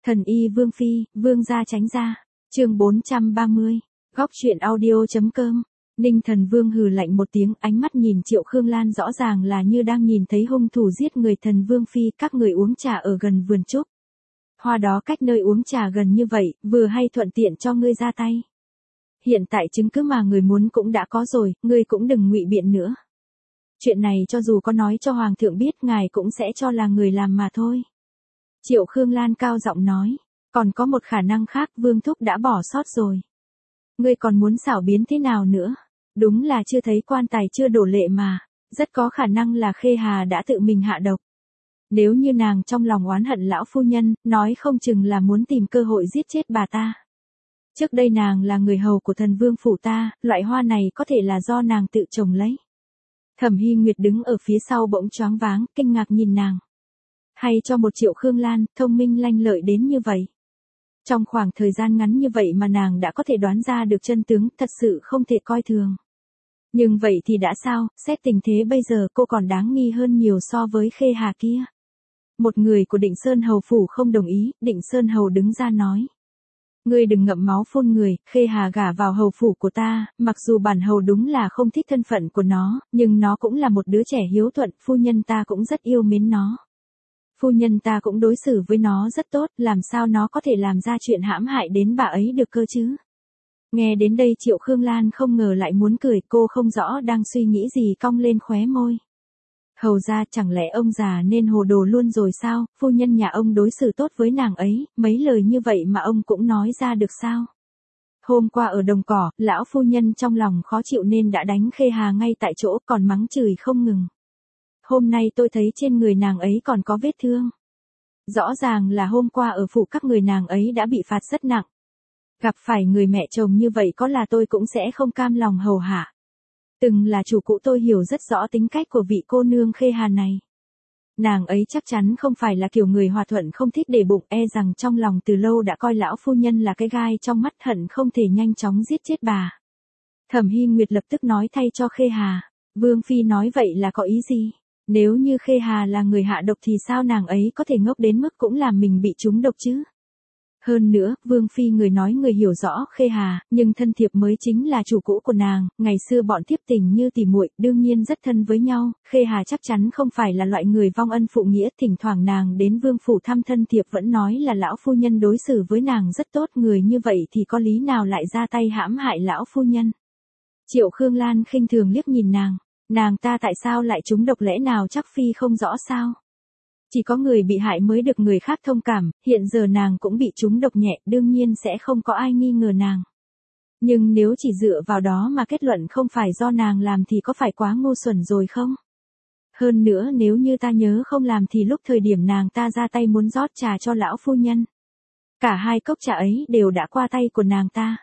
Thần y Vương Phi, Vương gia tránh ra. Chương 430. Góc truyện audio.com. Ninh Thần Vương hừ lạnh một tiếng, ánh mắt nhìn Triệu Khương Lan rõ ràng là như đang nhìn thấy hung thủ giết người. Thần Vương Phi, các người uống trà ở gần vườn trúc. Hoa đó cách nơi uống trà gần như vậy, vừa hay thuận tiện cho ngươi ra tay. Hiện tại chứng cứ mà người muốn cũng đã có rồi, ngươi cũng đừng ngụy biện nữa. Chuyện này cho dù có nói cho Hoàng thượng biết, ngài cũng sẽ cho là người làm mà thôi. Triệu Khương Lan cao giọng nói, còn có một khả năng khác, Vương Thúc đã bỏ sót rồi. Ngươi còn muốn xảo biến thế nào nữa? Đúng là chưa thấy quan tài chưa đổ lệ mà, rất có khả năng là Khê Hà đã tự mình hạ độc. Nếu như nàng trong lòng oán hận lão phu nhân, nói không chừng là muốn tìm cơ hội giết chết bà ta. Trước đây nàng là người hầu của thần vương phủ ta, loại hoa này có thể là do nàng tự trồng lấy. Thẩm Hy Nguyệt đứng ở phía sau bỗng choáng váng, kinh ngạc nhìn nàng. Hay cho một Triệu Khương Lan, thông minh lanh lợi đến như vậy. Trong khoảng thời gian ngắn như vậy mà nàng đã có thể đoán ra được chân tướng, thật sự không thể coi thường. Nhưng vậy thì đã sao, xét tình thế bây giờ cô còn đáng nghi hơn nhiều so với Khê Hà kia. Một người của Định Sơn Hầu Phủ không đồng ý, Định Sơn Hầu đứng ra nói. Ngươi đừng ngậm máu phun người, Khê Hà gả vào hầu phủ của ta, mặc dù bản hầu đúng là không thích thân phận của nó, nhưng nó cũng là một đứa trẻ hiếu thuận, phu nhân ta cũng rất yêu mến nó. Phu nhân ta cũng đối xử với nó rất tốt, làm sao nó có thể làm ra chuyện hãm hại đến bà ấy được cơ chứ? Nghe đến đây Triệu Khương Lan không ngờ lại muốn cười, cô không rõ đang suy nghĩ gì, cong lên khóe môi. Hầu ra, chẳng lẽ ông già nên hồ đồ luôn rồi sao, phu nhân nhà ông đối xử tốt với nàng ấy, mấy lời như vậy mà ông cũng nói ra được sao? Hôm qua ở đồng cỏ, lão phu nhân trong lòng khó chịu nên đã đánh Khê Hà ngay tại chỗ, còn mắng chửi không ngừng. Hôm nay tôi thấy trên người nàng ấy còn có vết thương. Rõ ràng là hôm qua ở phủ các người nàng ấy đã bị phạt rất nặng. Gặp phải người mẹ chồng như vậy có là tôi cũng sẽ không cam lòng hầu hạ. Từng là chủ cũ tôi hiểu rất rõ tính cách của vị cô nương Khê Hà này. Nàng ấy chắc chắn không phải là kiểu người hòa thuận không thích để bụng, e rằng trong lòng từ lâu đã coi lão phu nhân là cái gai trong mắt, hận không thể nhanh chóng giết chết bà. Thẩm Hy Nguyệt lập tức nói thay cho Khê Hà. Vương Phi nói vậy là có ý gì? Nếu như Khê Hà là người hạ độc thì sao nàng ấy có thể ngốc đến mức cũng làm mình bị trúng độc chứ? Hơn nữa, Vương Phi người nói người hiểu rõ Khê Hà, nhưng thân thiệp mới chính là chủ cũ của nàng, ngày xưa bọn thiếp tình như tỉ muội, đương nhiên rất thân với nhau, Khê Hà chắc chắn không phải là loại người vong ân phụ nghĩa, thỉnh thoảng nàng đến Vương phủ thăm thân thiệp vẫn nói là lão phu nhân đối xử với nàng rất tốt, người như vậy thì có lý nào lại ra tay hãm hại lão phu nhân? Triệu Khương Lan khinh thường liếc nhìn nàng ta tại sao lại trúng độc, lẽ nào chắc Phi không rõ sao? Chỉ có người bị hại mới được người khác thông cảm, hiện giờ nàng cũng bị trúng độc nhẹ, đương nhiên sẽ không có ai nghi ngờ nàng. Nhưng nếu chỉ dựa vào đó mà kết luận không phải do nàng làm thì có phải quá ngu xuẩn rồi không? Hơn nữa nếu như ta nhớ không làm thì lúc thời điểm nàng ta ra tay muốn rót trà cho lão phu nhân. Cả hai cốc trà ấy đều đã qua tay của nàng ta.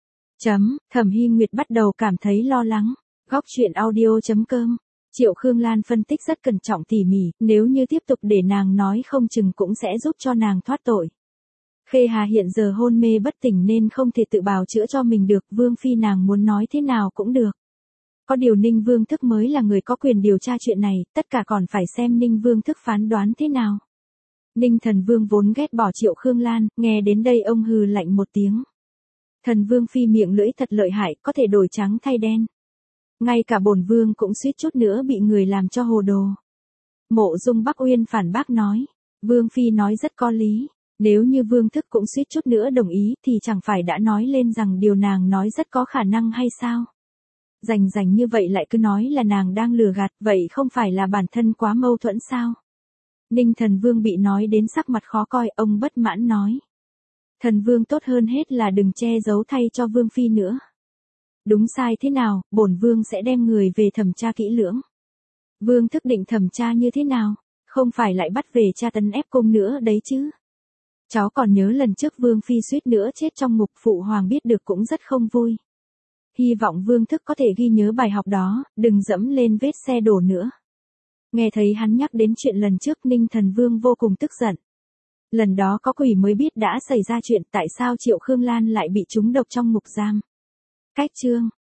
Thẩm Hy Nguyệt bắt đầu cảm thấy lo lắng. Góc truyện audio.com. Triệu Khương Lan phân tích rất cẩn trọng tỉ mỉ, nếu như tiếp tục để nàng nói không chừng cũng sẽ giúp cho nàng thoát tội. Khê Hà hiện giờ hôn mê bất tỉnh nên không thể tự bào chữa cho mình được, Vương Phi nàng muốn nói thế nào cũng được. Có điều Ninh Vương Thức mới là người có quyền điều tra chuyện này, tất cả còn phải xem Ninh Vương Thức phán đoán thế nào. Ninh Thần Vương vốn ghét bỏ Triệu Khương Lan, nghe đến đây ông hừ lạnh một tiếng. Thần Vương Phi miệng lưỡi thật lợi hại, có thể đổi trắng thay đen. Ngay cả bổn vương cũng suýt chút nữa bị người làm cho hồ đồ. Mộ Dung Bắc Uyên phản bác nói, Vương Phi nói rất có lý, nếu như Vương Thức cũng suýt chút nữa đồng ý thì chẳng phải đã nói lên rằng điều nàng nói rất có khả năng hay sao? Rành như vậy lại cứ nói là nàng đang lừa gạt, vậy không phải là bản thân quá mâu thuẫn sao? Ninh Thần Vương bị nói đến sắc mặt khó coi, ông bất mãn nói. Thần Vương tốt hơn hết là đừng che giấu thay cho Vương Phi nữa. Đúng sai thế nào, bổn vương sẽ đem người về thẩm tra kỹ lưỡng. Vương Thức định thẩm tra như thế nào? Không phải lại bắt về tra tấn ép cung nữa đấy chứ? Cháu còn nhớ lần trước Vương Phi suýt nữa chết trong ngục, phụ hoàng biết được cũng rất không vui. Hy vọng Vương Thức có thể ghi nhớ bài học đó, đừng dẫm lên vết xe đổ nữa. Nghe thấy hắn nhắc đến chuyện lần trước, Ninh Thần Vương vô cùng tức giận. Lần đó có quỷ mới biết đã xảy ra chuyện, tại sao Triệu Khương Lan lại bị trúng độc trong ngục giam. Cách chương